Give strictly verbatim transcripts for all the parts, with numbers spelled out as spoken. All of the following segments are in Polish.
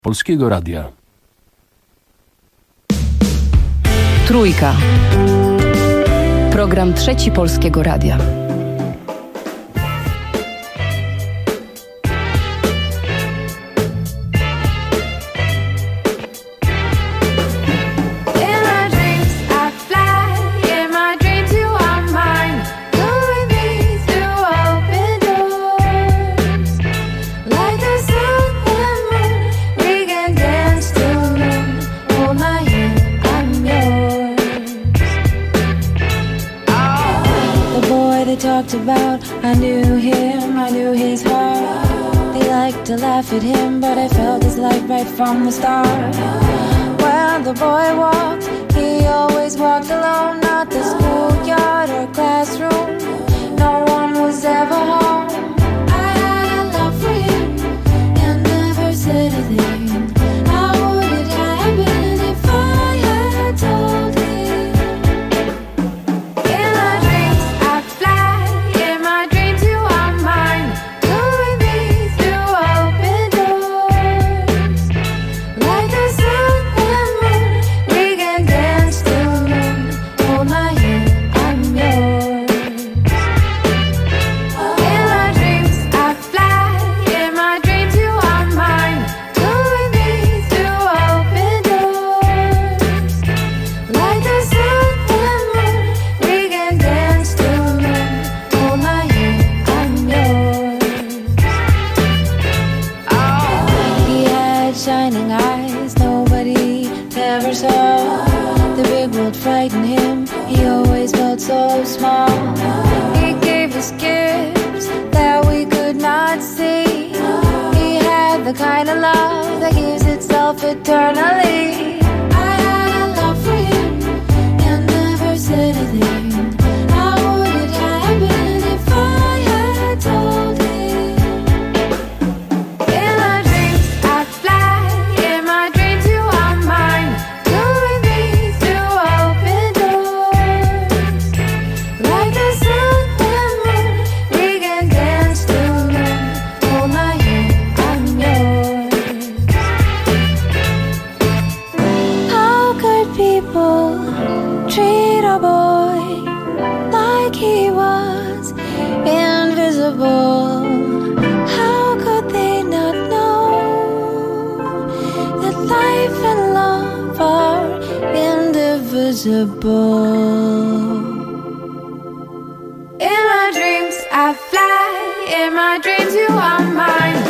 Polskiego Radia. Trójka. Program Trzeci Polskiego Radia. About I knew him, I knew his heart. They liked to laugh at him, but I felt his light right from the start. When the boy walked, he always walked alone, not the schoolyard or classroom. No one was ever home. I had a love for him and never said a thing. How would it happen if I had told him? Frightened him, he always felt so small. He gave us gifts that we could not see. He had the kind of love that gives itself eternally. I had a love for him and never said a thing. How would it happen if I had told him? In my dreams I fly, in my dreams you are mine. Treat a boy like he was invisible. How could they not know that life and love are indivisible? In my dreams I fly, in my dreams you are mine.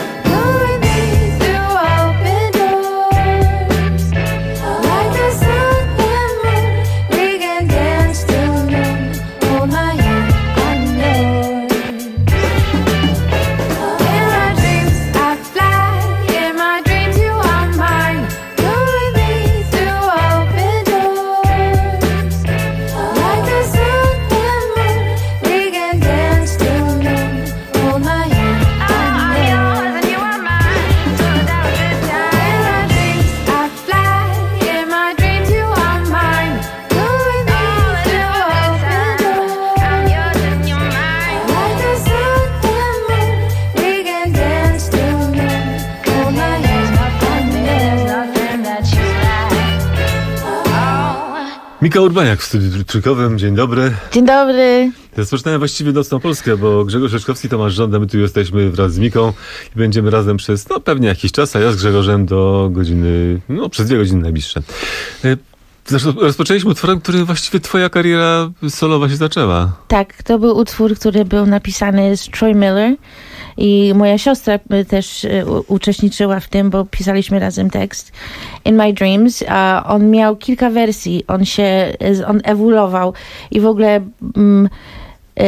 Mika Urbaniak w studiu trójkowym. Dzień dobry. Dzień dobry. Rozpoczynamy właściwie Nocną Polskę, bo Grzegorz Rzeczkowski, Tomasz Żąda, my tu jesteśmy wraz z Miką i będziemy razem przez, no pewnie jakiś czas, a ja z Grzegorzem do godziny, no przez dwie godziny najbliższe. Zresztą rozpoczęliśmy utworem, który właściwie twoja kariera solowa się zaczęła. Tak, to był utwór, który był napisany z Troy Miller i moja siostra też uczestniczyła w tym, bo pisaliśmy razem tekst. In My Dreams. A on miał kilka wersji, on się, on ewoluował i w ogóle mm, yy,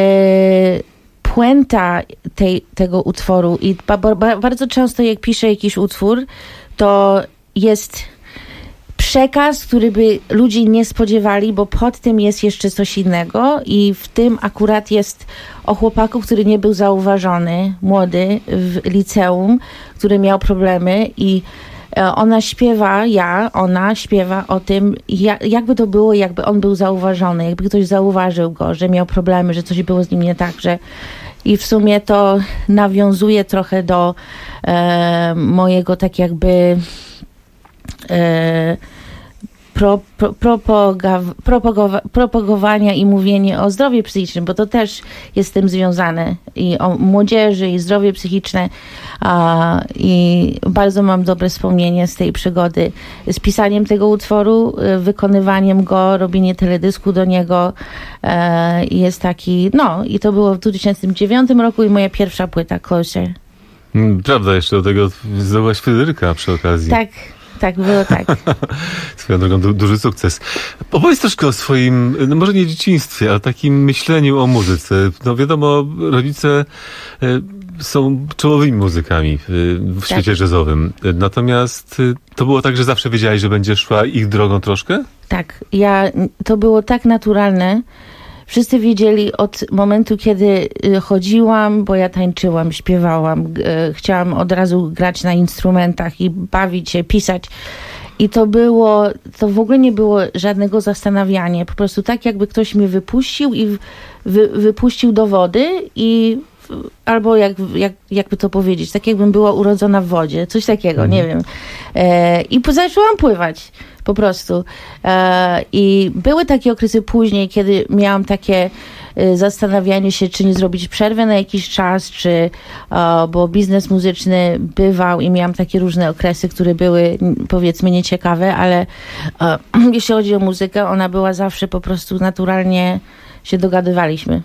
puenta tej, tego utworu i ba, ba, bardzo często jak piszę jakiś utwór, to jest przekaz, który by ludzie nie spodziewali, bo pod tym jest jeszcze coś innego i w tym akurat jest o chłopaku, który nie był zauważony, młody w liceum, który miał problemy i ona śpiewa, ja, ona śpiewa o tym, jak, jakby to było, jakby on był zauważony, jakby ktoś zauważył go, że miał problemy, że coś było z nim nie tak, że i w sumie to nawiązuje trochę do e, mojego tak jakby e, pro, pro, propaga, propagowa, propagowania i mówienie o zdrowiu psychicznym, bo to też jest z tym związane. I o młodzieży, i zdrowie psychiczne. A, I bardzo mam dobre wspomnienie z tej przygody. Z pisaniem tego utworu, wykonywaniem go, robienie teledysku do niego. E, jest taki, no i to było w dwa tysiące dziewiątym roku i moja pierwsza płyta, Closer. Prawda, jeszcze do tego zdobyłaś Fryderyka przy okazji. Tak. Tak, było tak. Swoją drogą du- duży sukces. Opowiedz troszkę o swoim, no może nie dzieciństwie, ale takim myśleniu o muzyce. No wiadomo, rodzice e, są czołowymi muzykami w tak. świecie jazzowym. Natomiast e, to było tak, że zawsze wiedziałaś, że będziesz szła ich drogą troszkę? Tak. Ja, to było tak naturalne. Wszyscy wiedzieli od momentu, kiedy chodziłam, bo ja tańczyłam, śpiewałam, chciałam od razu grać na instrumentach i bawić się, pisać. I to było, to w ogóle nie było żadnego zastanawiania. Po prostu tak, jakby ktoś mnie wypuścił i wy, wypuścił do wody i albo jak, jak, jakby to powiedzieć, tak jakbym była urodzona w wodzie, coś takiego, mhm. nie wiem. E, I zaczęłam pływać. Po prostu. E, I były takie okresy później, kiedy miałam takie e, zastanawianie się, czy nie zrobić przerwę na jakiś czas, czy, e, bo biznes muzyczny bywał i miałam takie różne okresy, które były, powiedzmy, nieciekawe, ale e, jeśli chodzi o muzykę, ona była zawsze po prostu naturalnie, się dogadywaliśmy.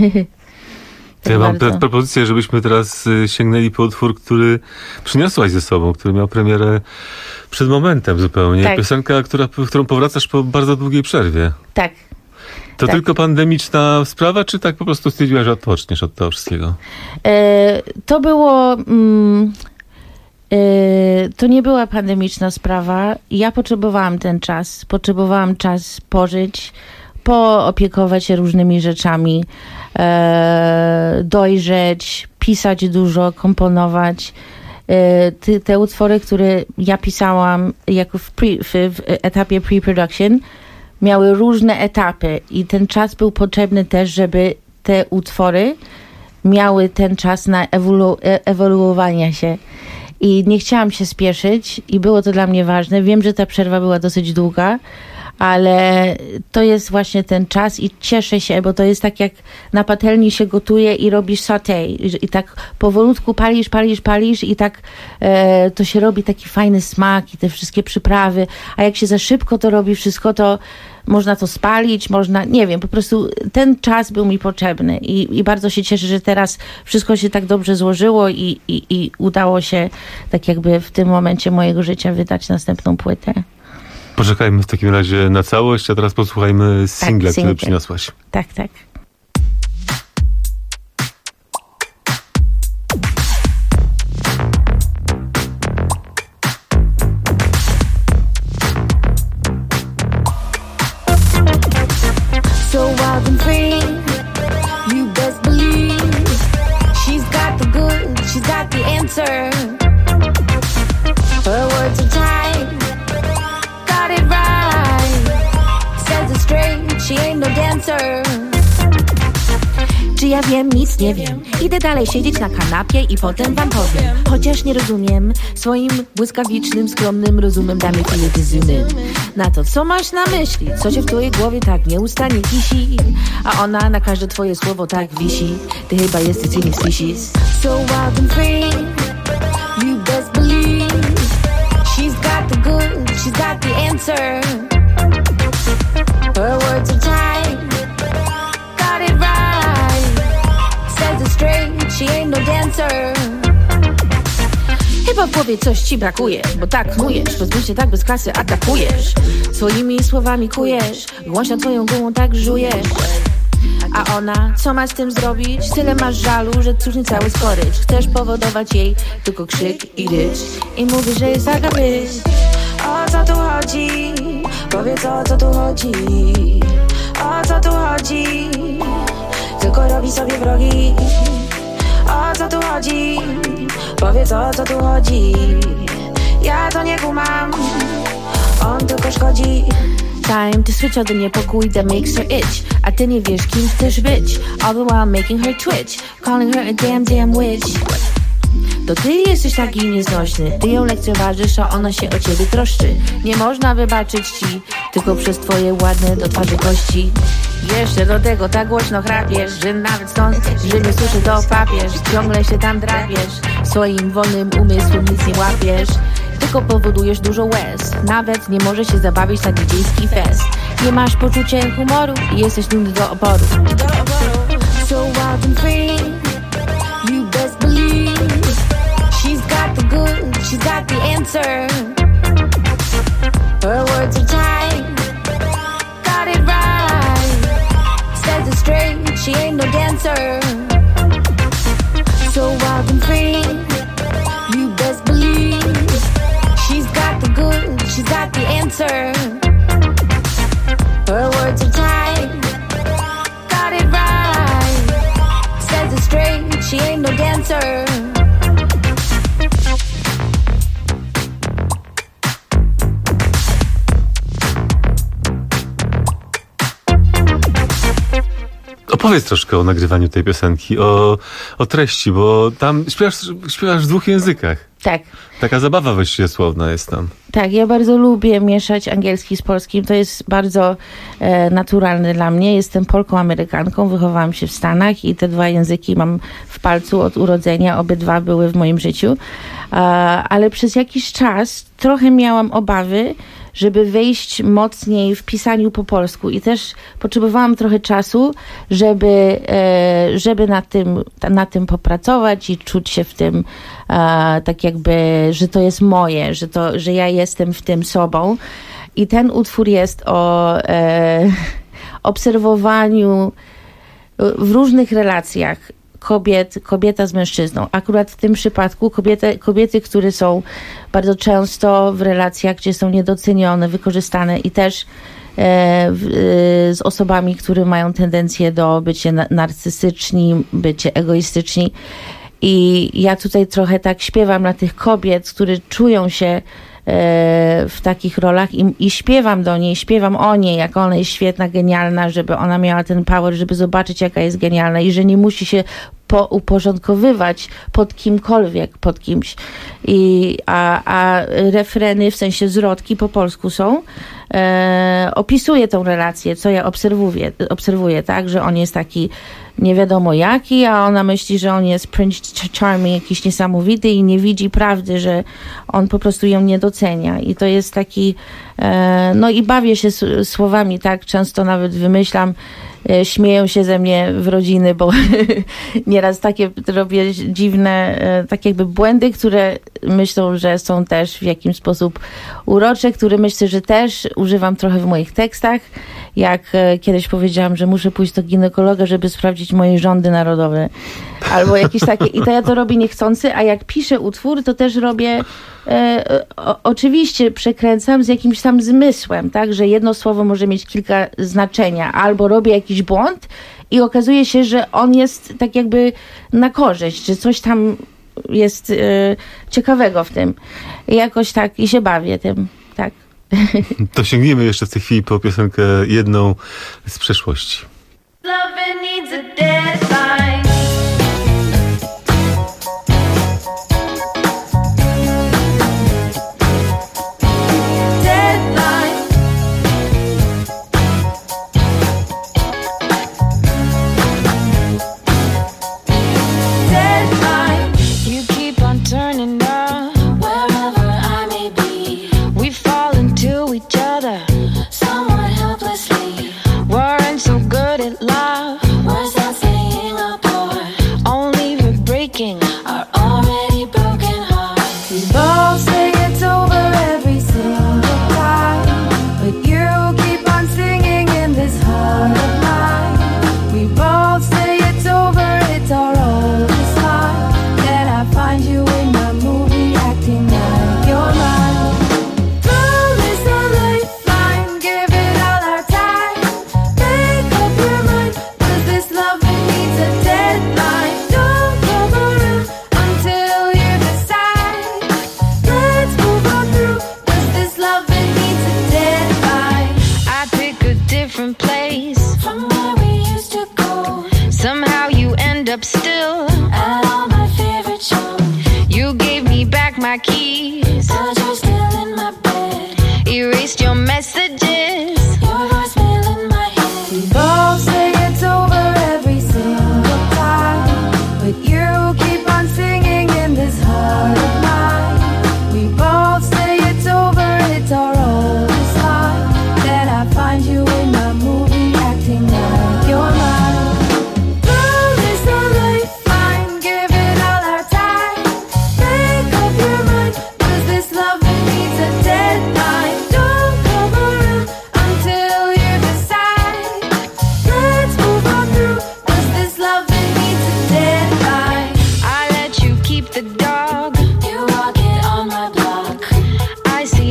Tak ja mam bardzo. propozycję, żebyśmy teraz sięgnęli po utwór, który przyniosłaś ze sobą, który miał premierę przed momentem zupełnie. Tak. Piosenka, która, którą powracasz po bardzo długiej przerwie. Tak. To tak. tylko pandemiczna sprawa, czy tak po prostu stwierdziłaś, że odpoczniesz od tego wszystkiego? E, to było... Mm, e, to nie była pandemiczna sprawa. Ja potrzebowałam ten czas. Potrzebowałam czas pożyć, poopiekować się różnymi rzeczami, e, dojrzeć, pisać dużo, komponować. E, ty, te utwory, które ja pisałam jako w, pre, w, w etapie pre-production, miały różne etapy i ten czas był potrzebny też, żeby te utwory miały ten czas na ewolu, ewoluowanie się. I nie chciałam się spieszyć i było to dla mnie ważne. Wiem, że ta przerwa była dosyć długa, ale to jest właśnie ten czas i cieszę się, bo to jest tak, jak na patelni się gotuje i robisz sauté i, i tak powolutku palisz, palisz, palisz i tak e, to się robi taki fajny smak i te wszystkie przyprawy, a jak się za szybko to robi wszystko, to można to spalić, można, nie wiem, po prostu ten czas był mi potrzebny i, i bardzo się cieszę, że teraz wszystko się tak dobrze złożyło i, i, i udało się tak jakby w tym momencie mojego życia wydać następną płytę. Poczekajmy w takim razie na całość, a teraz posłuchajmy singla, tak, który przyniosłaś. Tak, tak. So wild and free, you best believe she's got the good, she's got the answer. Her words are tight, got it right. Says it straight, she ain't no dancer. Czy ja wiem? Nic nie wiem. Idę dalej siedzieć na kanapie i potem wam powiem. Chociaż nie rozumiem, swoim błyskawicznym, skromnym rozumem damy chwilę wyzumy na to, co masz na myśli, co cię w twojej głowie tak nieustannie kisi. A ona na każde twoje słowo tak wisi. Ty chyba jesteś inny species. So wild and free, you best believe she's got the good, she's got the answer. Her words are tight, got it right. Says it straight, she ain't no dancer. Chyba w głowie coś ci brakuje, bo tak knujesz, rozbójcie tak bez klasy atakujesz. Swoimi słowami kujesz, głośno twoją głową tak żujesz. A ona, co ma z tym zrobić? Tyle masz żalu, że cóż nie cały storycz. Chcesz powodować jej tylko krzyk i rycz. I mówisz, że jest taka być. O co tu chodzi? Powiedz, o co tu chodzi? O co tu chodzi? Tylko robi sobie wrogi. O co tu chodzi? Powiedz, o co tu chodzi? Ja to nie kumam, on tylko szkodzi. Time to switch ode niepokój that makes her itch. A ty nie wiesz, kim chcesz być. All the while making her twitch, calling her a damn damn witch. To ty jesteś taki nieznośny. Ty ją lekceważysz, a ona się o ciebie troszczy. Nie można wybaczyć ci tylko przez twoje ładne do twarzy kości. Jeszcze do tego tak głośno chrapiesz, że nawet stąd, że nie słyszę, to papiesz. Ciągle się tam drapiesz, swoim wolnym umysłem nic nie łapiesz. Tylko powodujesz dużo łez. Nawet nie możesz się zabawić na dzieciński fest. Nie masz poczucia humoru i jesteś nudny do oporu. So wild and free, you best believe she's got the good, she's got the answer. Her words are tight, got it right. Says it straight, she ain't no dancer. So wild and free, you best believe she's got the good, she's got the answer. Her words are tight, got it right. Says it straight, she ain't no dancer. Opowiedz troszkę o nagrywaniu tej piosenki, o, o treści, bo tam śpiewasz, śpiewasz w dwóch językach. Tak. Taka zabawa właściwie słowna jest tam. Tak, ja bardzo lubię mieszać angielski z polskim. To jest bardzo e, naturalne dla mnie. Jestem Polką Amerykanką, wychowałam się w Stanach i te dwa języki mam w palcu od urodzenia. Obydwa były w moim życiu. E, ale przez jakiś czas trochę miałam obawy, żeby wejść mocniej w pisaniu po polsku i też potrzebowałam trochę czasu, żeby, e, żeby nad tym, nad tym popracować i czuć się w tym e, tak jakby, że to jest moje, że, to, że ja jestem w tym sobą. I ten utwór jest o e, obserwowaniu w różnych relacjach kobiet, kobieta z mężczyzną. Akurat w tym przypadku kobiety, kobiety, które są bardzo często w relacjach, gdzie są niedocenione, wykorzystane i też e, w, e, z osobami, które mają tendencję do bycia na, narcystyczni, bycie egoistyczni. I ja tutaj trochę tak śpiewam dla tych kobiet, które czują się w takich rolach i, i śpiewam do niej, śpiewam o niej, jak ona jest świetna, genialna, żeby ona miała ten power, żeby zobaczyć, jaka jest genialna i że nie musi się uporządkowywać pod kimkolwiek, pod kimś. I, a, a refreny, w sensie zwrotki po polsku są, e, opisuje tą relację, co ja obserwuję, obserwuję, tak, że on jest taki nie wiadomo jaki, a ona myśli, że on jest Prince Charming, jakiś niesamowity i nie widzi prawdy, że on po prostu ją nie docenia. I to jest taki, e, no i bawię się s- słowami, tak, często nawet wymyślam, e, śmieją się ze mnie w rodziny, bo nieraz takie robię dziwne, e, tak jakby błędy, które myślą, że są też w jakiś sposób urocze, które myślę, że też używam trochę w moich tekstach. Jak e, kiedyś powiedziałam, że muszę pójść do ginekologa, żeby sprawdzić moje rządy narodowe. Albo jakieś takie. I to ja to robię niechcący, a jak piszę utwór, to też robię e, o, oczywiście przekręcam z jakimś tam zmysłem, tak, że jedno słowo może mieć kilka znaczenia. Albo robię jakiś błąd i okazuje się, że on jest tak jakby na korzyść, że coś tam jest e, ciekawego w tym. I jakoś tak i się bawię tym, tak. To sięgniemy jeszcze w tej chwili po piosenkę jedną z przeszłości. Loving needs a deadline. Deadline. Deadline. You keep on turning up wherever I may be. We fall into each other somewhat helplessly. Weren't so good at love. Where's that saying?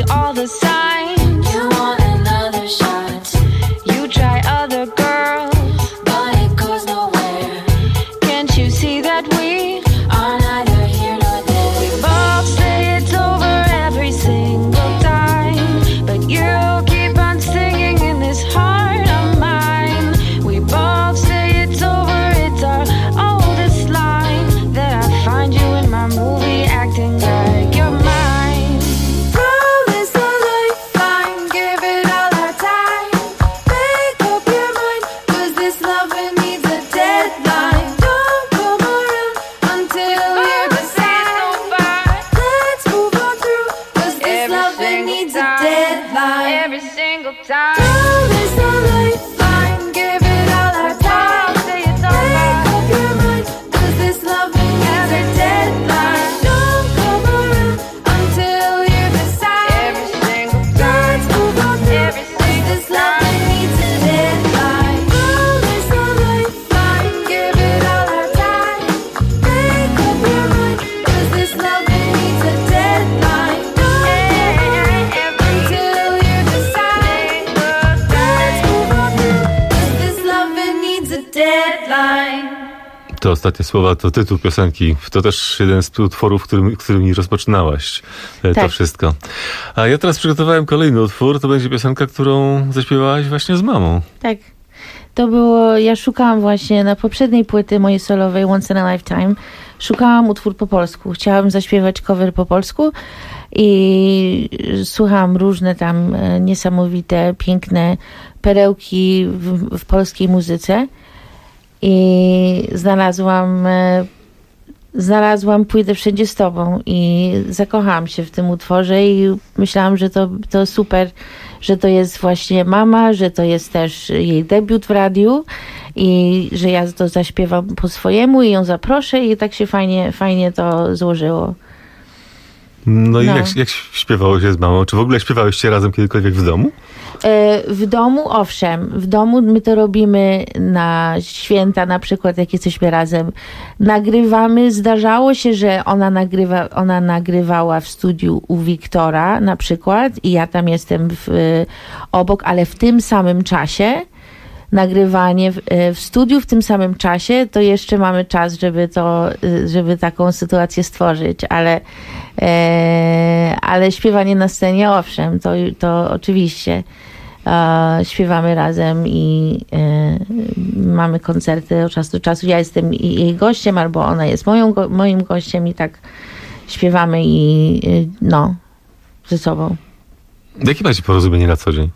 all the signs. You want another shot. You try other girls, but it goes nowhere. Can't you see that we are neither here nor there? We both say it's over every single time, but you keep on singing in this heart of mine. We both say it's over, it's our oldest line, that I find you in my movie acting like you're mine. Promise a lifeline, give it all our time. Make up your mind, cause this loving needs a deadline. Don't come around until you decide. Let's move on through, cause this loving needs a deadline. Every single time. Promise a lifeline, give it all our time. Make up your mind, cause this loving needs a deadline. Don't come around until you decide. Every single time. Let's move on through, cause this loving needs a deadline. Promise a lifeline, give it all our time. Make up your mind, cause this loving needs a deadline. Don't come around until you decide. Let's move on through, cause this loving needs a deadline. To ostatnie słowa to tytuł piosenki. To też jeden z utworów, którym, którymi rozpoczynałaś e, to Tak. wszystko. A ja teraz przygotowałem kolejny utwór. To będzie piosenka, którą zaśpiewałaś właśnie z mamą. Tak. To było, ja szukałam właśnie na poprzedniej płyty mojej solowej Once in a Lifetime, szukałam utwór po polsku. Chciałam zaśpiewać cover po polsku i słuchałam różne tam e, niesamowite, piękne perełki w, w polskiej muzyce i znalazłam e, znalazłam płytę Wszędzie z tobą i zakochałam się w tym utworze i myślałam, że to, to super, że to jest właśnie mama, że to jest też jej debiut w radiu i że ja to zaśpiewam po swojemu i ją zaproszę i tak się fajnie, fajnie to złożyło. No i No. Jak, jak śpiewało się z mamą? Czy w ogóle śpiewałyście razem kiedykolwiek w domu? E, W domu, owszem, w domu my to robimy na święta, na przykład jak jesteśmy razem, nagrywamy, zdarzało się, że ona nagrywa, ona nagrywała w studiu u Wiktora na przykład i ja tam jestem w, obok, ale w tym samym czasie nagrywanie w, w studiu w tym samym czasie, to jeszcze mamy czas, żeby to, żeby taką sytuację stworzyć, ale e, ale śpiewanie na scenie, owszem, to, to oczywiście e, śpiewamy razem i e, mamy koncerty od czasu do czasu. Ja jestem jej gościem, albo ona jest moją, go, moim gościem i tak śpiewamy i e, no, ze sobą. Jakie macie porozumienie na co dzień?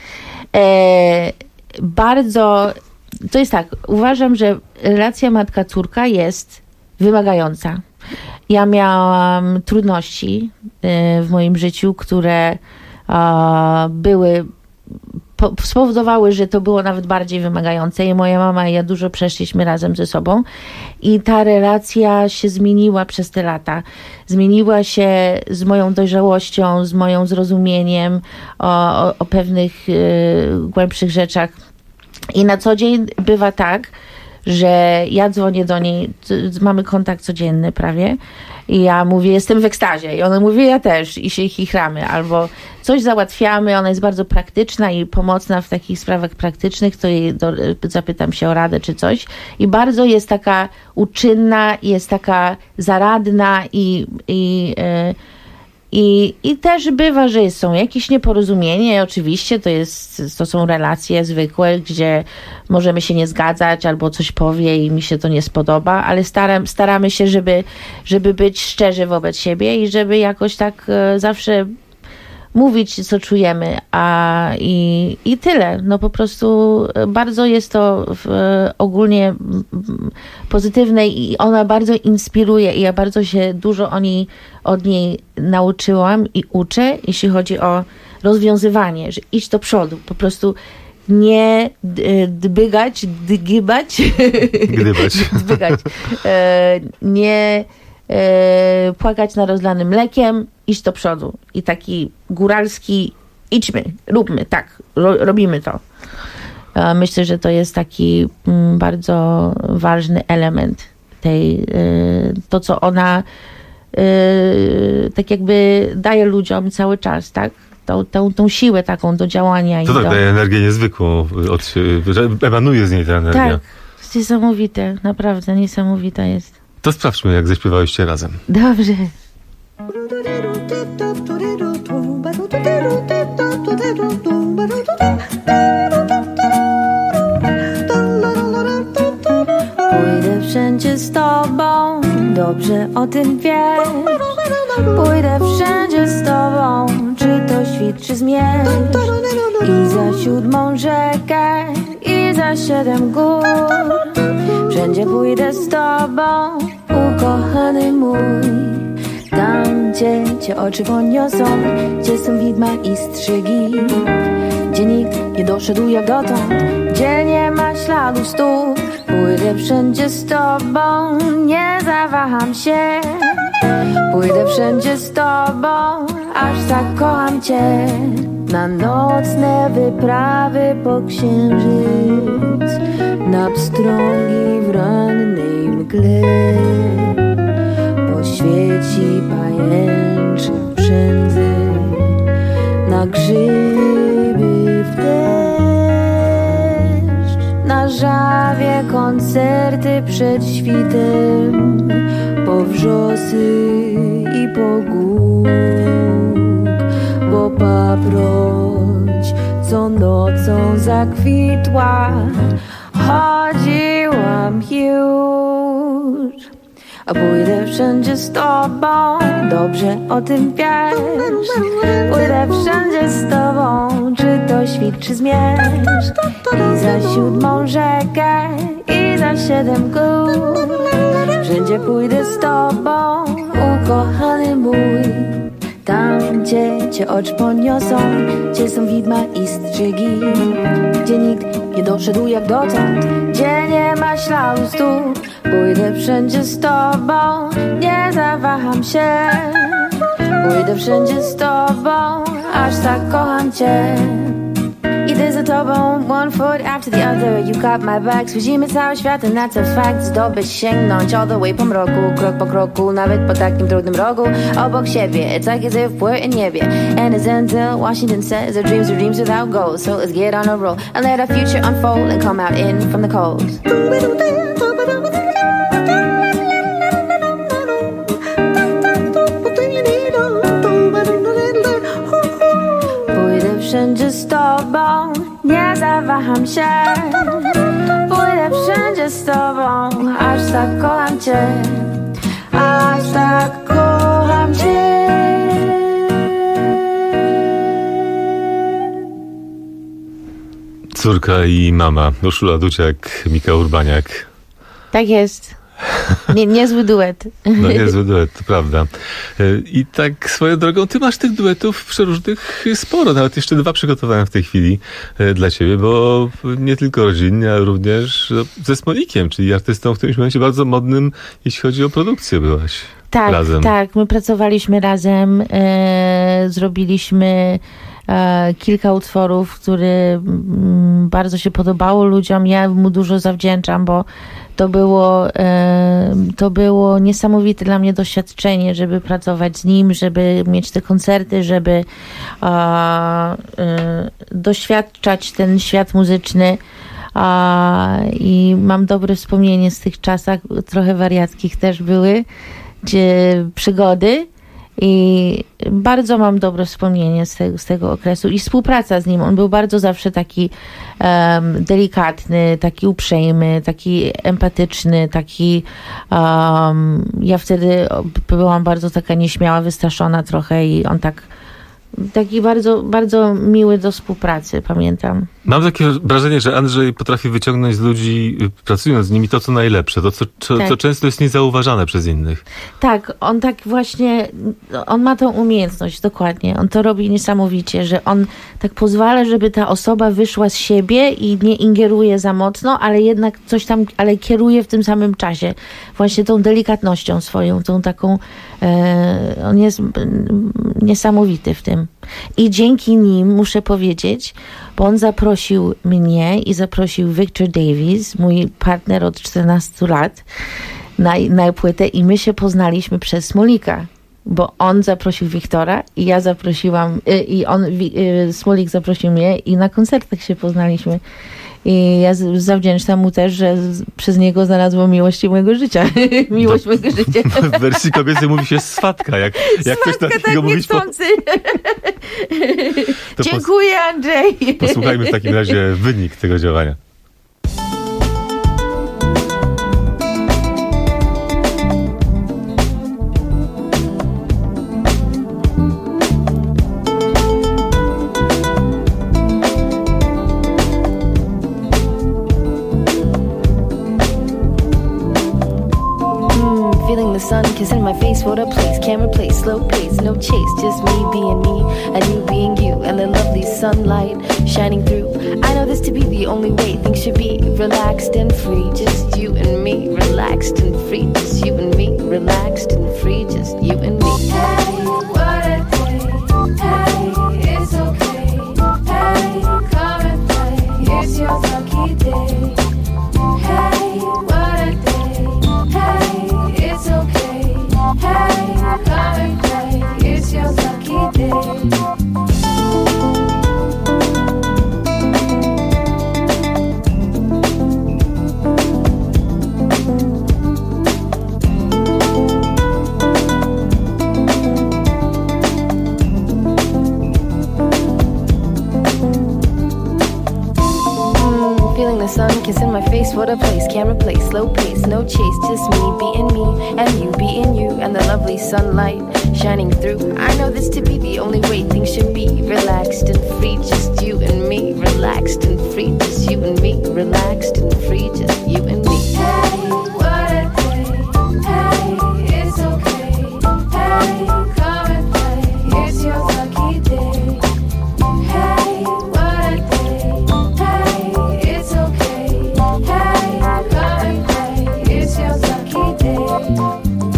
E, bardzo, to jest tak, uważam, że relacja matka-córka jest wymagająca. Ja miałam trudności e, w moim życiu, które e, były, po, spowodowały, że to było nawet bardziej wymagające i moja mama i ja dużo przeszliśmy razem ze sobą i ta relacja się zmieniła przez te lata. Zmieniła się z moją dojrzałością, z moją zrozumieniem o, o, o pewnych y, głębszych rzeczach. I na co dzień bywa tak, że ja dzwonię do niej, c- mamy kontakt codzienny prawie i ja mówię, jestem w ekstazie i ona mówi, ja też i się chichramy, albo coś załatwiamy, ona jest bardzo praktyczna i pomocna w takich sprawach praktycznych, to jej do, zapytam się o radę czy coś i bardzo jest taka uczynna, jest taka zaradna i, i yy, I, I też bywa, że są jakieś nieporozumienie, oczywiście to, jest, to są relacje zwykłe, gdzie możemy się nie zgadzać albo coś powie i mi się to nie spodoba, ale staram, staramy się, żeby, żeby być szczerzy wobec siebie i żeby jakoś tak e, zawsze mówić, co czujemy, a i, i tyle. No po prostu bardzo jest to w, ogólnie m, pozytywne i ona bardzo inspiruje i ja bardzo się dużo o niej, od niej nauczyłam i uczę, jeśli chodzi o rozwiązywanie, że iść do przodu, po prostu nie d- dbygać, dgibać, Gdybać. dbygać, e, nie e, płakać na rozlanym mlekiem, iść do przodu. I taki góralski, idźmy, róbmy, tak, ro, robimy to. E, myślę, że to jest taki m, bardzo ważny element tej, e, to co ona yy, tak jakby daje ludziom cały czas, tak? Tą, tą, tą siłę taką do działania. To i tak, do... daje energię niezwykłą, od, że emanuje z niej ta energia. Tak, jest niesamowite, naprawdę niesamowita jest. To sprawdźmy, jak zaśpiewałyście razem. Dobrze. Pójdę wszędzie z tobą, dobrze o tym wiesz. Pójdę wszędzie z tobą, czy to świt, czy zmierz. I za siódmą rzekę, i za siedem gór. Wszędzie pójdę z tobą, ukochany mój. Tam, gdzie cię oczy poniosą, gdzie są widma i strzygi, gdzie nikt nie doszedł jak dotąd, gdzie nie ma śladu stóp. Pójdę wszędzie z tobą, nie zawaham się. Pójdę wszędzie z tobą, aż zakocham cię. Na nocne wyprawy po księżyc, na pstrągi w rannej mgle. Poświeci pajęczy przędzy, na grzyby w deszcz, na żawie koncerty przed świtem, po wrzosy i po głóg, bo paproć co nocą zakwitła, chodziłam już. A pójdę wszędzie z tobą, dobrze o tym wiesz. Pójdę wszędzie z tobą, czy to świt, czy zmierz. I za siódmą rzekę, i za siedem gór. Wszędzie pójdę z tobą, ukochany mój. Tam, gdzie cię oczy poniosą, gdzie są widma i strzygi, gdzie nikt nie doszedł jak dotąd, gdzie nie ma śladu stóp. Pójdę wszędzie z tobą, nie zawaham się. Pójdę wszędzie z tobą, aż zakocham cię. Idę za tobą, one foot after the other. You got my back, spojrzymy cały świat, and that's a fact. Zdobyć, sięgnąć all the way po mroku, krok po kroku, nawet po takim trudnym rogu. Obok siebie, it's like as if we're in niebie. And as until Washington says, our dreams are dreams without goals. So let's get on a roll and let our future unfold and come out in from the cold. Pójdę wszędzie z tobą, nie zawaham się. Pójdę wszędzie z tobą, aż zakocham cię. Aż zakocham cię. Córka i mama, Urszula Duciak, Mika Urbaniak. Tak jest. Nie, niezły duet. No niezły duet, to prawda. I tak swoją drogą, ty masz tych duetów przeróżnych sporo, nawet jeszcze dwa przygotowałem w tej chwili dla ciebie, bo nie tylko rodzinnie, ale również ze Smolikiem, czyli artystą w którymś momencie bardzo modnym, jeśli chodzi o produkcję, byłaś tak, razem. Tak, my pracowaliśmy razem, e, zrobiliśmy e, kilka utworów, które m, bardzo się podobało ludziom. Ja mu dużo zawdzięczam, bo to było, e, to było niesamowite dla mnie doświadczenie, żeby pracować z nim, żeby mieć te koncerty, żeby e, e, doświadczać ten świat muzyczny. A, i mam dobre wspomnienie z tych czasach, trochę wariackich też były, gdzie przygody, i bardzo mam dobre wspomnienie z tego, z tego okresu i współpraca z nim. On był bardzo zawsze taki um, delikatny, taki uprzejmy, taki empatyczny, taki um, ja wtedy byłam bardzo taka nieśmiała, wystraszona trochę, i on tak taki bardzo, bardzo miły do współpracy, pamiętam. Mam takie wrażenie, że Andrzej potrafi wyciągnąć z ludzi, pracując z nimi, to co najlepsze, to co, co, tak. co często jest niezauważane przez innych. Tak, on tak właśnie, on ma tę umiejętność, dokładnie. On to robi niesamowicie, że on tak pozwala, żeby ta osoba wyszła z siebie i nie ingeruje za mocno, ale jednak coś tam, ale kieruje w tym samym czasie. Właśnie tą delikatnością swoją, tą taką, e, on jest niesamowity w tym. I dzięki nim, muszę powiedzieć, bo on zaprosił mnie i zaprosił Victor Davies, mój partner od czternastu lat, na, na płytę i my się poznaliśmy przez Smolika, bo on zaprosił Wiktora i ja zaprosiłam, i on, Smolik zaprosił mnie i na koncertach się poznaliśmy. I ja zawdzięczam mu też, że z, przez niego znalazło miłość mojego życia. Miłość mojego życia. W wersji kobiecej mówi się swatka, jak, jak ktoś takiego tak mówić po... Dziękuję, Andrzej. Posłuchajmy w takim razie wynik tego działania. Feeling the sun kissing my face, what a place, can't replace, slow pace, no chase, just me being me, and you being you, and the lovely sunlight shining through. I know this to be the only way things should be, relaxed and free, just you and me, relaxed and free, just you and me, relaxed and free, just you and me. Hey, what a day, hey, it's okay, hey, come and play, it's your lucky day, hey, what a day, hey, it's okay, hey, come and play, it's your lucky day. Feeling the sun kissing my face, what a place, can't replace, slow pace, no chase, just me being me, and you being you, and the lovely sunlight shining through. I know this to be the only way things should be, relaxed and free, just you and me, relaxed and free, just you and me, relaxed and free, just you and me. Hey, what a day, hey, it's okay, hey, come and play, it's your lucky day. Hey, what a day, hey, it's okay, hey, come and play, it's your lucky day.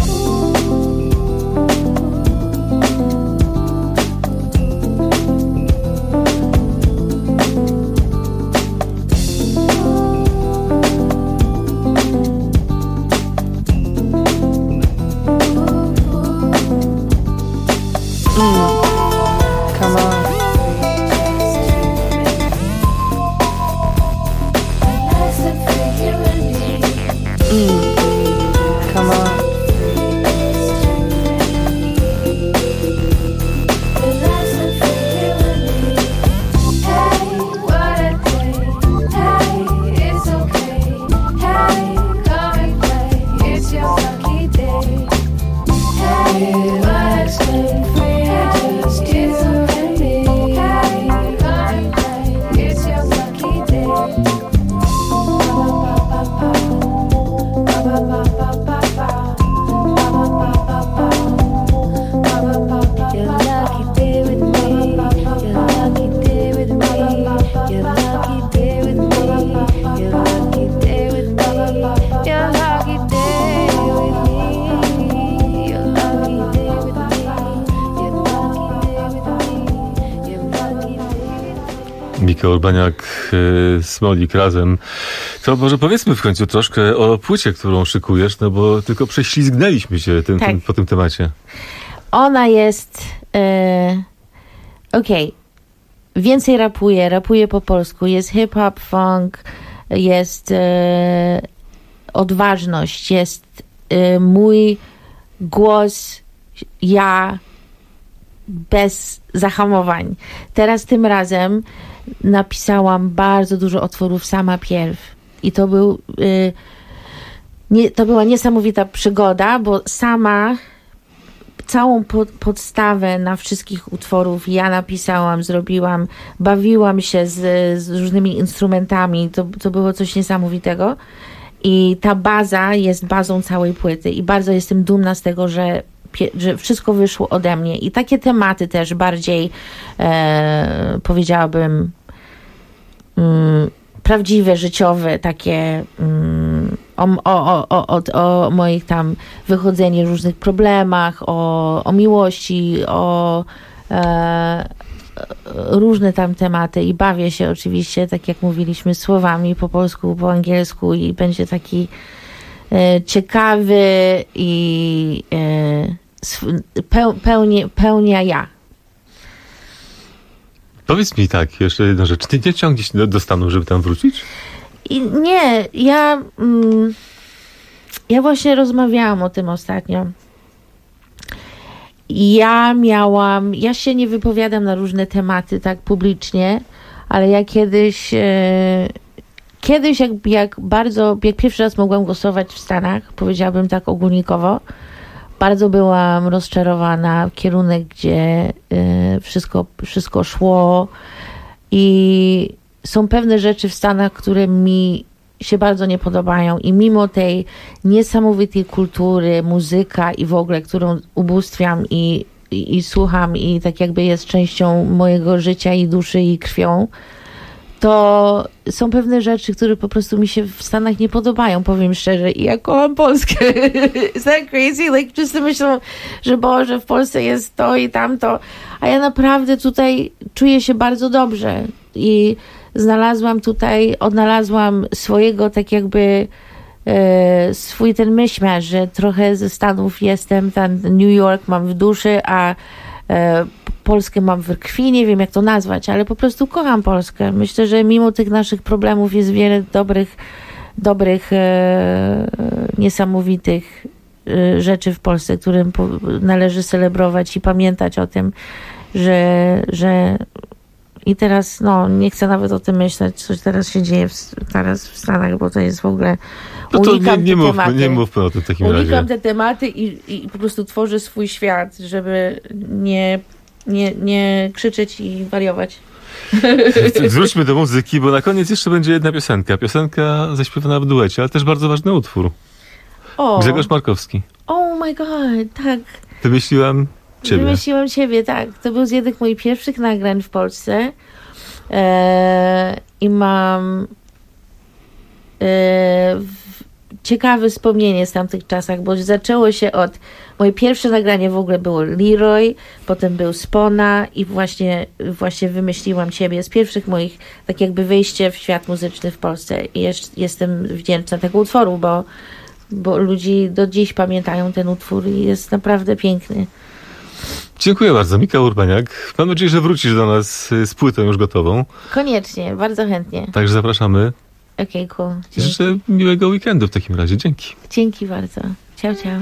Mika Urbaniak, y, Smolik razem. To może powiedzmy w końcu troszkę o płycie, którą szykujesz, no bo tylko prześlizgnęliśmy się tym, tak. tym, po tym temacie. Ona jest e, okej. Okay. Więcej rapuje, rapuje po polsku. Jest hip-hop, funk, jest e, odważność, jest e, mój głos, ja bez zahamowań. Teraz tym razem napisałam bardzo dużo utworów sama pierw. I to był y, nie, to była niesamowita przygoda, bo sama całą pod, podstawę na wszystkich utworów ja napisałam, zrobiłam, bawiłam się z, z różnymi instrumentami. To, to było coś niesamowitego. I ta baza jest bazą całej płyty. I bardzo jestem dumna z tego, że że wszystko wyszło ode mnie i takie tematy też bardziej e, powiedziałabym mm, prawdziwe, życiowe, takie mm, o, o, o, o, o moich tam wychodzeniu, różnych problemach, o, o miłości, o e, różne tam tematy i bawię się oczywiście, tak jak mówiliśmy, słowami po polsku, po angielsku i będzie taki e, ciekawy i e, sw- peł, pełni, pełnia ja. Powiedz mi tak, jeszcze jedna rzecz. Ty nie ciągniesz do, do Stanów, żeby tam wrócić? I nie, ja mm, ja właśnie rozmawiałam o tym ostatnio. Ja miałam, ja się nie wypowiadam na różne tematy tak publicznie, ale ja kiedyś e, kiedyś jak, jak bardzo, jak pierwszy raz mogłam głosować w Stanach, powiedziałabym tak ogólnikowo, bardzo byłam rozczarowana w kierunek, gdzie y, wszystko, wszystko szło i są pewne rzeczy w Stanach, które mi się bardzo nie podobają i mimo tej niesamowitej kultury, muzyka i w ogóle, którą ubóstwiam i, i, i słucham i tak jakby jest częścią mojego życia i duszy i krwią, to są pewne rzeczy, które po prostu mi się w Stanach nie podobają, powiem szczerze. I ja kocham Polskę. Is that crazy? Like, wszyscy myślą, że Boże, w Polsce jest to i tamto. A ja naprawdę tutaj czuję się bardzo dobrze. I znalazłam tutaj, odnalazłam swojego tak jakby e, swój ten myślmasz, że trochę ze Stanów jestem, ten New York mam w duszy, a e, Polskę mam w krwi, nie wiem jak to nazwać, ale po prostu kocham Polskę. Myślę, że mimo tych naszych problemów jest wiele dobrych, dobrych, e, niesamowitych e, rzeczy w Polsce, którym po, należy celebrować i pamiętać o tym, że, że i teraz, no, nie chcę nawet o tym myśleć, co teraz się dzieje w, teraz w Stanach, bo to jest w ogóle... No to unikam nie, nie, te mówmy, tematy. nie mówmy o tym w takim Unikam razie. te tematy i, i po prostu tworzę swój świat, żeby nie, nie, nie krzyczeć i wariować. Wróćmy do muzyki, bo na koniec jeszcze będzie jedna piosenka. Piosenka zaśpiewana w duecie, ale też bardzo ważny utwór. O, Grzegorz Markowski. oh my god, tak. Wymyśliłam ciebie. Wymyśliłam ciebie, tak. To był z jednych moich pierwszych nagrań w Polsce. Eee, I mam eee, w, ciekawe wspomnienie z tamtych czasach, bo zaczęło się od... Moje pierwsze nagranie w ogóle było Leroy, potem był Spona i właśnie, właśnie wymyśliłam ciebie z pierwszych moich, tak jakby wyjście w świat muzyczny w Polsce. I jest, jestem wdzięczna tego utworu, bo, bo ludzie do dziś pamiętają ten utwór i jest naprawdę piękny. Dziękuję bardzo. Mika Urbaniak. Mam nadzieję, że wrócisz do nas z płytą już gotową. Koniecznie, bardzo chętnie. Także zapraszamy. Okej, okay, cool. I życzę miłego weekendu w takim razie. Dzięki. Dzięki bardzo. Ciao, ciao.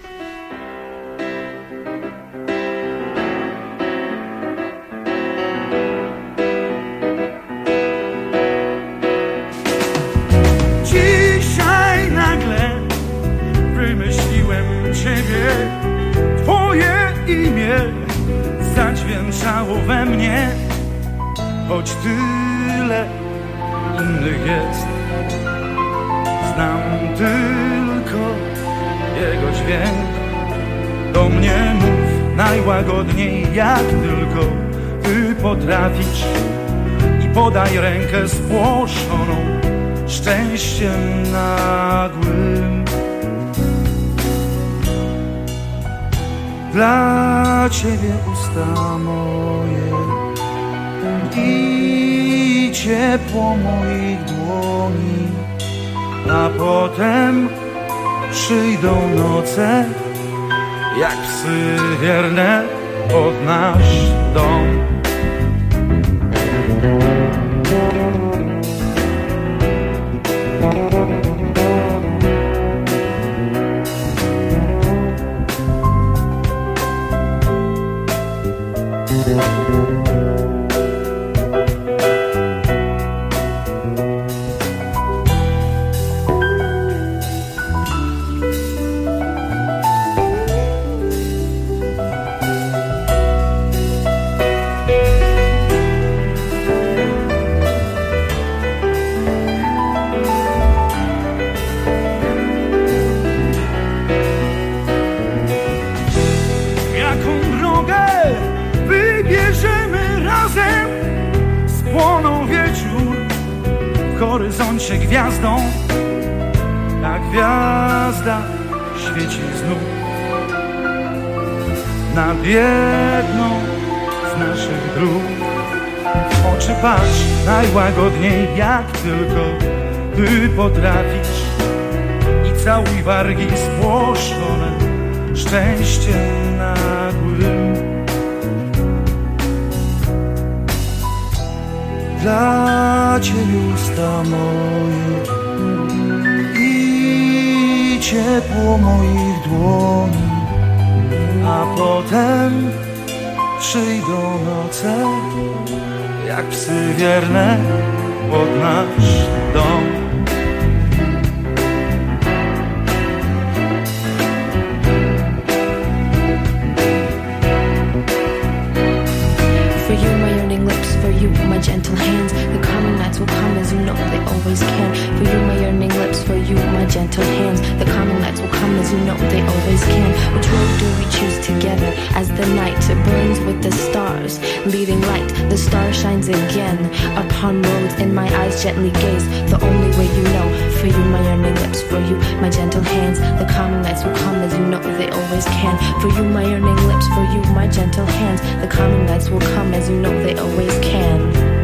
Dzisiaj nagle wymyśliłem ciebie, twoje imię zadźwięczało we mnie, choć tyle innych jest. Znam tylko jego dźwięk. Do mnie mów najłagodniej, jak tylko ty potrafisz, i podaj rękę spłoszoną szczęściem nagłym. Dla ciebie usta moje i ciepło moich dłoni, a potem przyjdą noce, jak psy wierne pod nasz dom. Horyzoncie gwiazdą, ta gwiazda świeci znów nad jedną z naszych dróg. W oczy patrz najłagodniej, jak tylko ty potrafisz, i całuj wargi spłoszone szczęściem nagłym. Dla Ciebie usta moje i ciepło moich dłoni, a potem przyjdą noce jak psy wierne pod nasz dom. My gentle hands, the coming nights will come as you know they always can. For you, my yearning lips, for you, my gentle hands, the coming nights will come as you know they always can. Which road do we choose together as the night burns with the stars, leading light, the star shines again upon roads in my eyes gently gaze, the only way you know. For you, my yearning lips, for you, my gentle hands, the coming nights will come as you know they always can. For you, my yearning lips, for you, my gentle hands, the coming nights will come as you know they always can.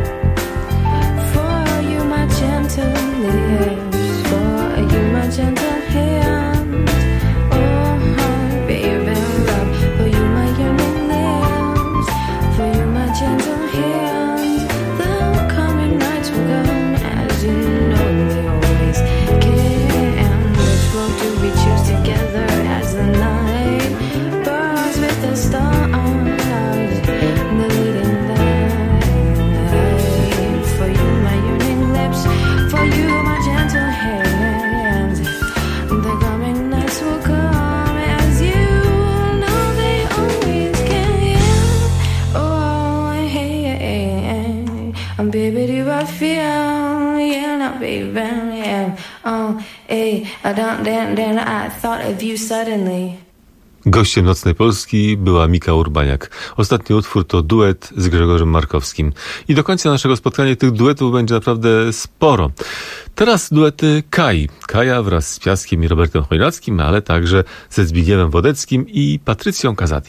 For you, my gentle lips, for you, my gentle hands, oh, baby, love, for you, my yearning lips, for you, my gentle hands, the coming nights will come as you know they always can. Which road do we choose together as the night burns with the stars, the leading light? For you, my yearning lips, for you, my gentle hands, the coming nights will come as you know they always can. Oh, hey, hey, hey. Um, baby, do I feel, yeah, now, baby, yeah. Oh, hey, I don't, then, then I thought of you suddenly. Gościem Nocnej Polski była Mika Urbaniak. Ostatni utwór to duet z Grzegorzem Markowskim. I do końca naszego spotkania tych duetów będzie naprawdę sporo. Teraz duety Kai. Kaja wraz z Piaskiem i Robertem Chojnackim, ale także ze Zbigniewem Wodeckim i Patrycją Kazadi.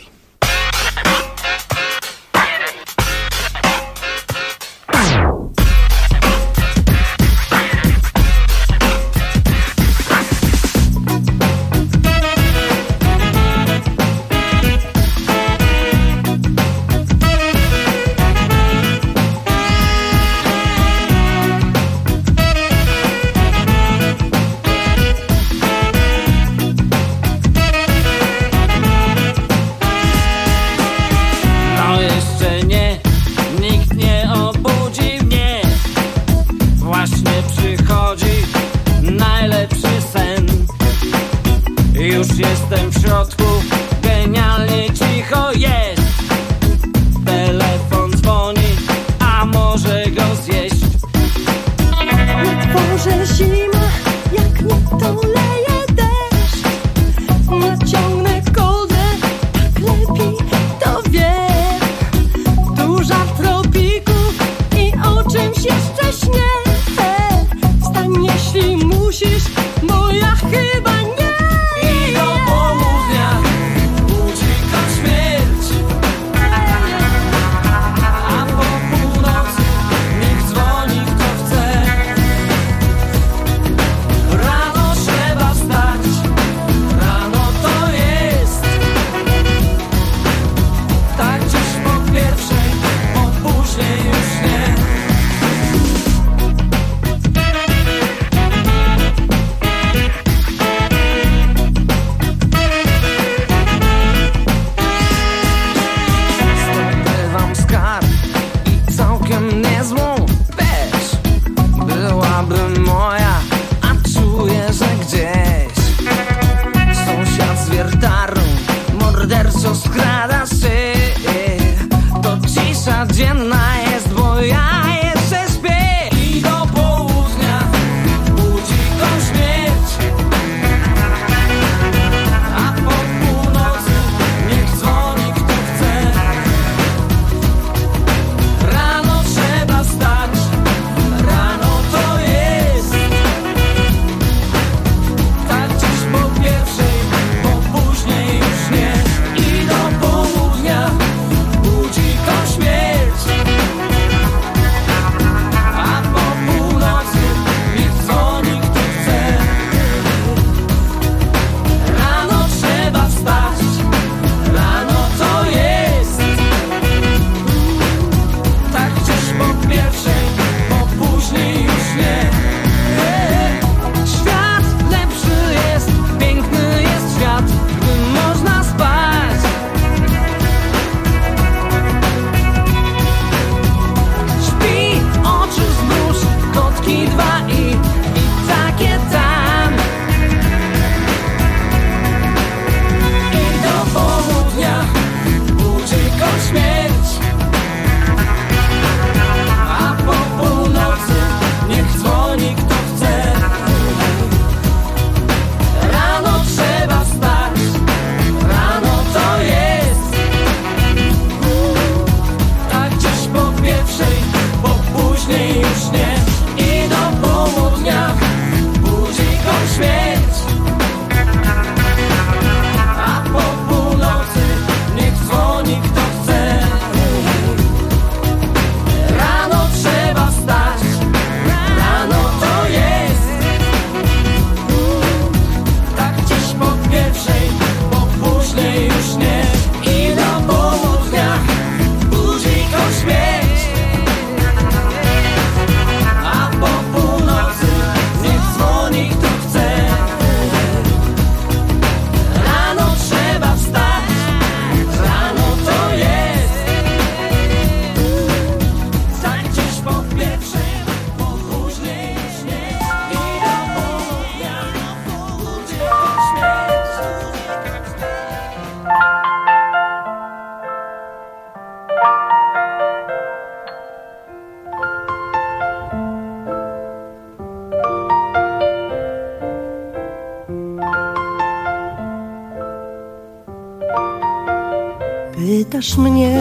Pytasz mnie,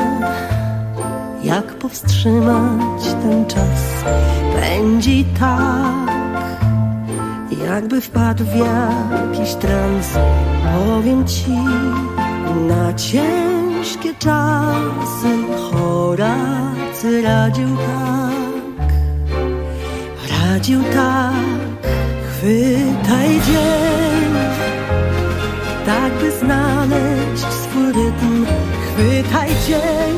jak powstrzymać ten czas. Pędzi tak, jakby wpadł w jakiś trans. Powiem ci, na ciężkie czasy Horacy radził tak, radził tak. Chwytaj dzień, tak by znaleźć swój rytm. Chwytaj dzień,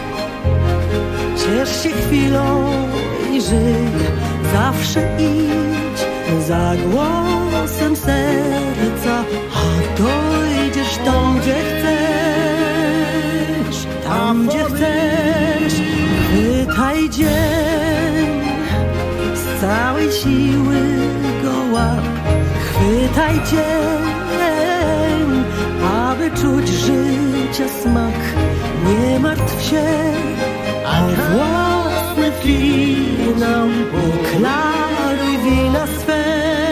ciesz się chwilą i żyj. Zawsze idź za głosem serca, a dojdziesz tam, gdzie chcesz, tam, gdzie chcesz. Chwytaj dzień, z całej siły go łap. Chwytaj dzień, aby czuć życia smak. Nie martw się o własny finał, klaruj wina swe.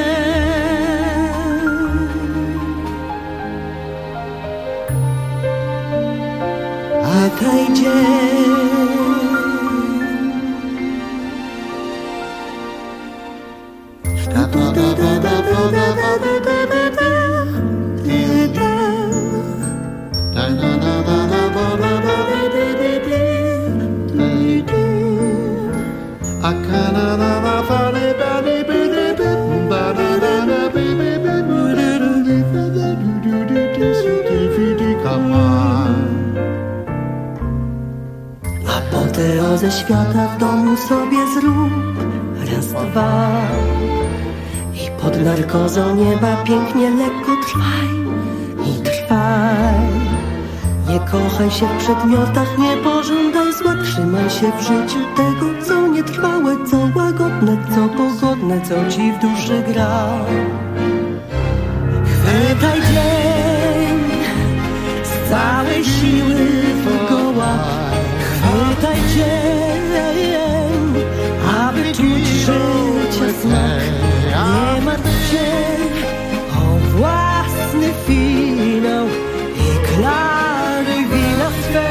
Chwytaj dzień. Apoteozę świata w domu sobie zrób. Raz, dwa. I pod narkozą nieba pięknie lekko trwaj. I trwaj. Nie kochaj się w przedmiotach, nie pożądaj zła. Trzymaj się w życiu tego, co nietrwałe, co łagodne, co pogodne, co ci w duszy gra. Chwytaj dzień, z całej siły go łap. Chwytaj dzień, aby czuć życia smak. Nie martw się o własny finał i klaruj wina swe.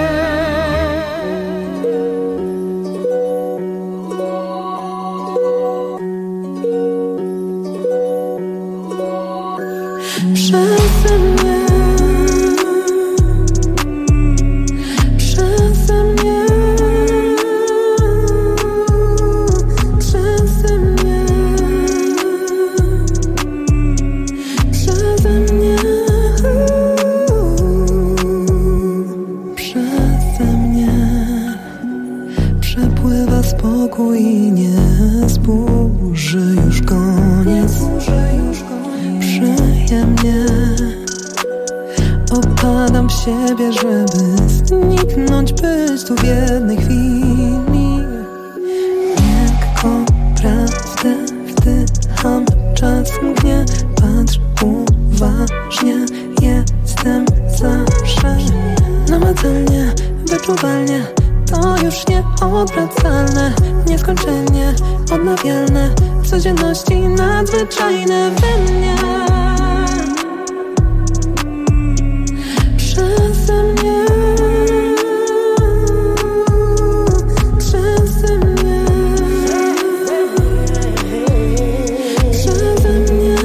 Przeze mnie, przeze mnie, przeze mnie, przeze mnie, przeze mnie przepływa spokój i nie zburzy już koniec. Przyjemnie opadam w siebie, żeby zniknąć, być tu w jednej chwili. Lekko prawdę wdycham, czas mgnie, patrz uważnie. Jestem zawsze namacalnie, wyczuwalnie. To już nieobracalne, nieskończenie odnawialne, w codzienności nadzwyczajne we mnie. Przeze mnie, przeze mnie, przeze mnie,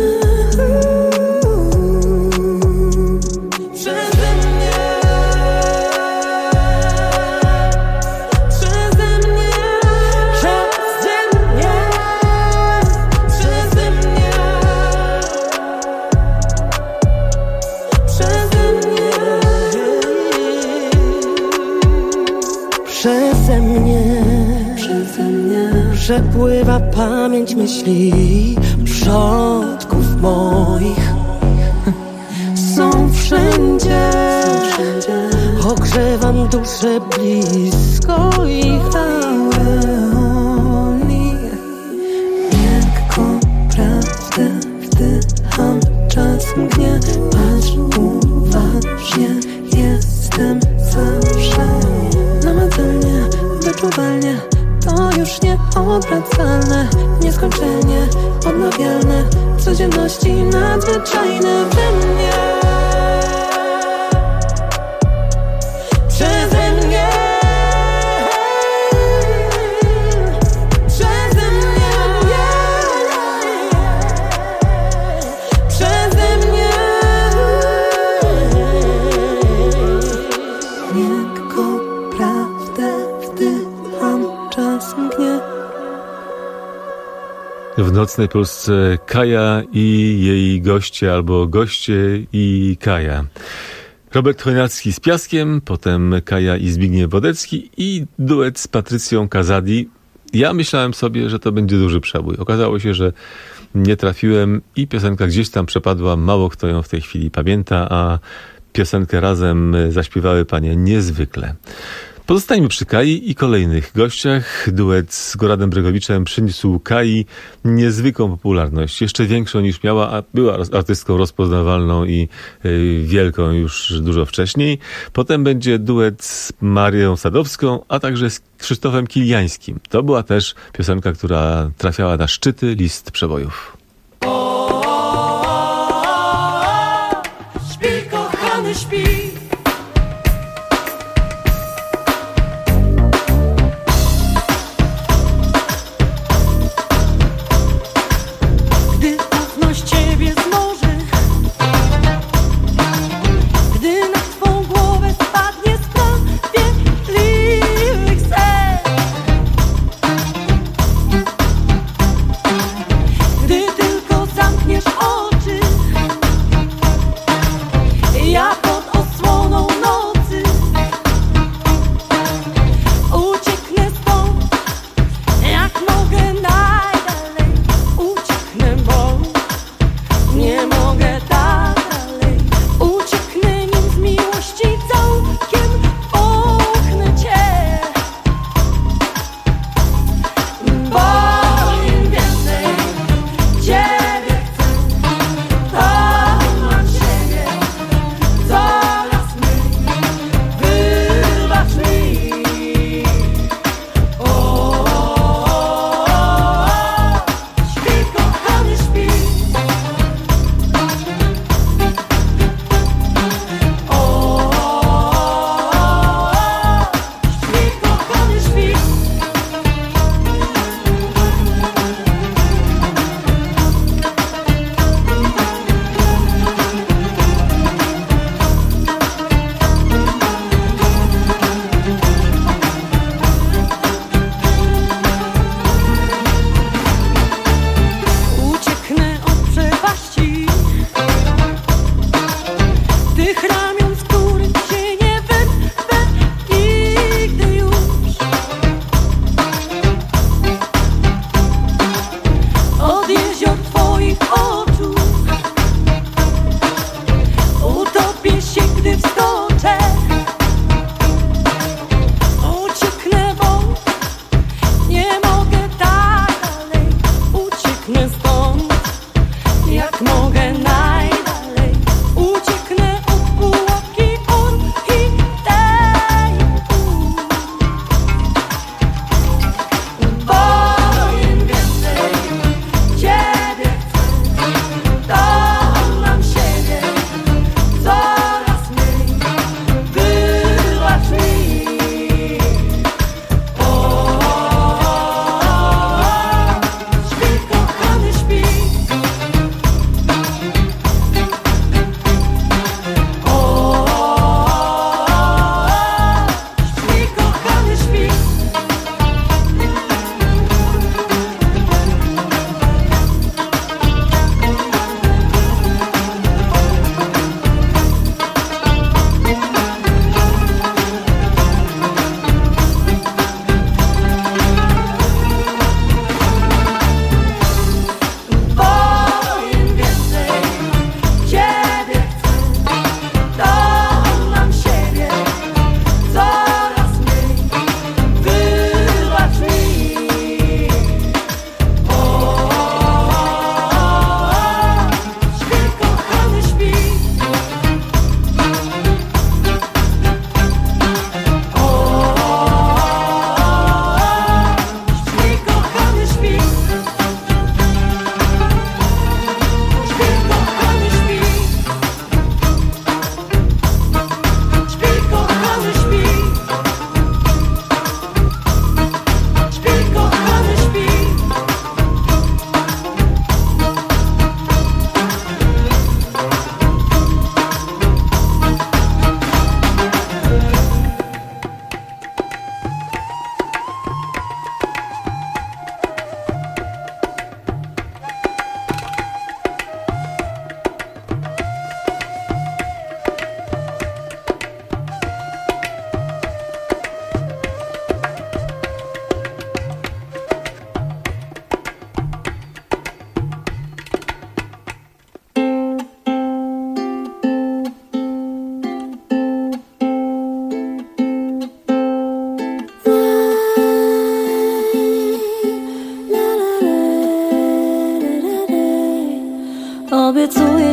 przeze mnie. Przeze mnie, przeze mnie przepływa pamięć myśli przodków moich. Są wszędzie, ogrzewam duszę blisko ich aureoli. Lekko prawdę wdycham, czas mgnie, patrz uważnie. Jestem zawsze namacalnie, wyczuwalnie. To już nieobracalne, nieskończenie odnawialne, w codzienności nadzwyczajne we mnie. tęsknie. W nocnej Polsce Kaja i jej goście, albo goście i Kaja. Robert Chojnacki z Piaskiem, potem Kaja i Zbigniew Wodecki i duet z Patrycją Kazadi. Ja myślałem sobie, że to będzie duży przebój. Okazało się, że nie trafiłem i piosenka gdzieś tam przepadła. Mało kto ją w tej chwili pamięta, a piosenkę razem zaśpiewały panie niezwykle. Pozostańmy przy Kai i kolejnych gościach. Duet z Goradem Bregowiczem przyniósł Kai niezwykłą popularność. Jeszcze większą niż miała, a była artystką rozpoznawalną i y, wielką już dużo wcześniej. Potem będzie duet z Marią Sadowską, a także z Krzysztofem Kiliańskim. To była też piosenka, która trafiała na szczyty list przebojów. Śpi, kochany, śpi. Gdy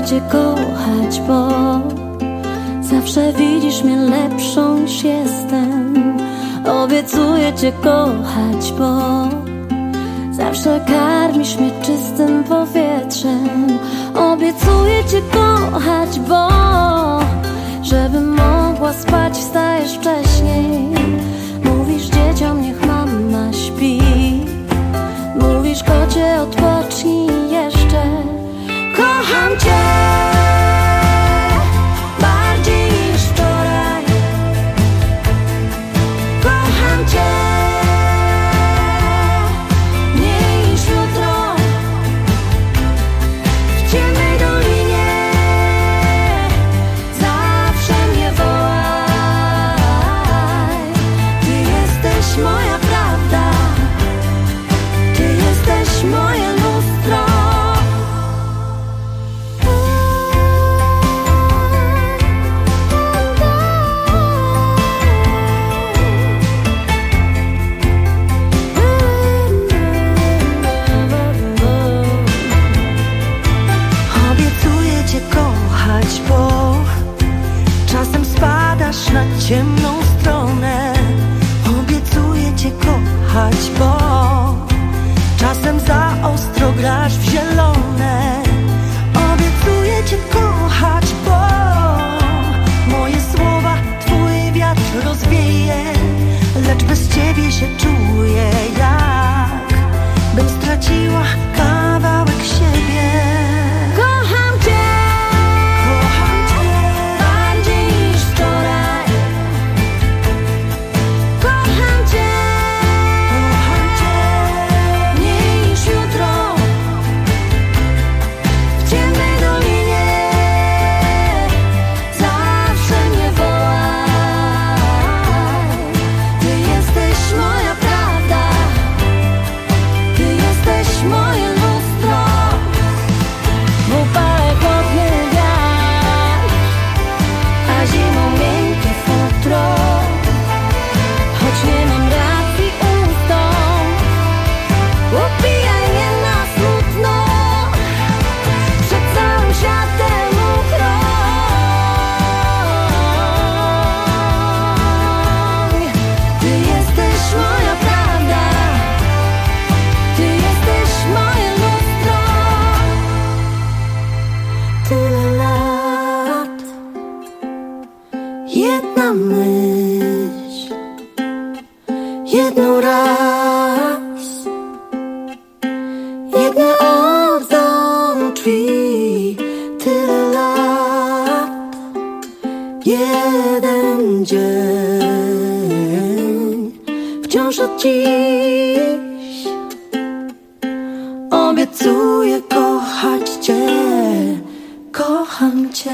Cię kochać, bo zawsze widzisz mnie lepszą niż jestem. Obiecuję Cię kochać, bo zawsze karmisz mnie czystym powietrzem. Obiecuję Cię kochać, bo żebym mogła spać, wstajesz wcześniej. Mówisz dzieciom, niech mama śpi. Mówisz kocie, odpocznij jeszcze. Kocham Cię bardziej niż wczoraj. Kocham Cię mniej niż jutro. W ciemnej dolinie zawsze mnie wołaj. Ty jesteś moja prawda. Ty jesteś moje lustro. Obiecuję Cię kochać, bo czasem spadasz na ciemną stronę. Obiecuję Cię kochać, bo czasem za ostro grasz w zielone. Obiecuję Cię kochać, bo moje słowa Twój wiatr rozwieje. Lecz bez Ciebie się czuję, jakbym straciła kawałek siebie. Kocham Cię, Kocham Cię bardziej niż wczoraj. Kocham Cię Kocham Cię mniej niż jutro. W ciemnej dolinie zawsze mnie wołaj. Ty jesteś moja prawda. Ty jesteś moje lustro. W upale chłodny wiatr, a zimą miękkie futro. Choć nie mam racji ustąp, upijaj mnie na smutno. Przed całym światem uchroń. Ty jesteś moja prawda. Ty jesteś moje lustro. tyle lat, jedna myśl, jedno raz, jedne oddam drzwi. Tyle lat, jeden dzień, wciąż od dziś obiecuję kochać Cię. Kocham Cię.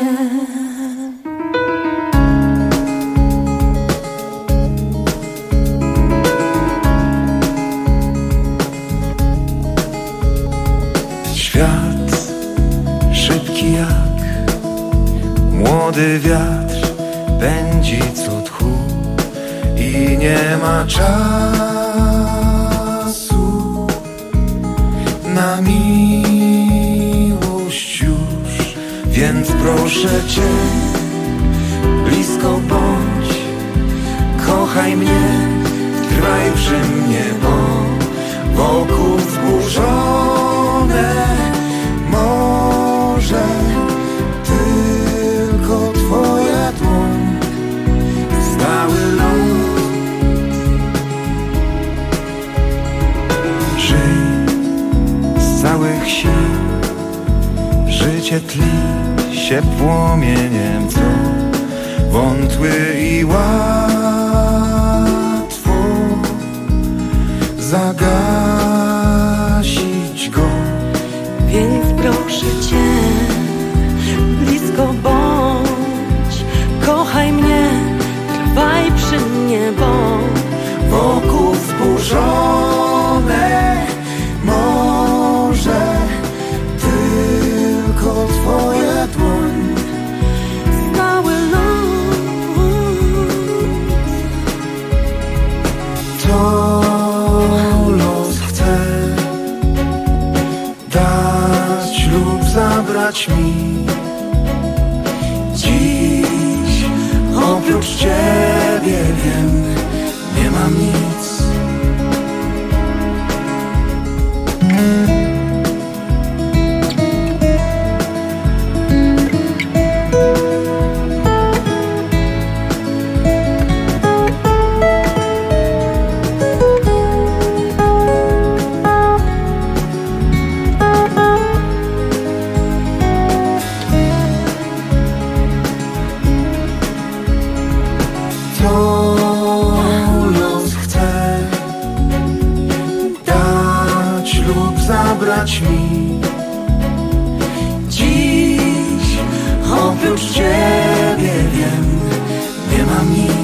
Świat szybki jak młody wiatr, pędzi co tchu i nie ma czasu na miłość już. Więc proszę Cię, blisko bądź, kochaj mnie, trwaj przy mnie, bo wokół wzburzone może tylko Twoja dłoń, stały ląd. Żyj z całych sił, życie tli się płomieniem, co wątły i łatwo zagasić go. Więc proszę Cię, blisko bądź, kochaj mnie, trwaj przy mnie, bo Wokół wzburzone może tylko Twoja dłoń, stały ląd. to los chce dać lub zabrać mi. zabrać mi. Dziś oprócz ciebie wiem, nie mam nic.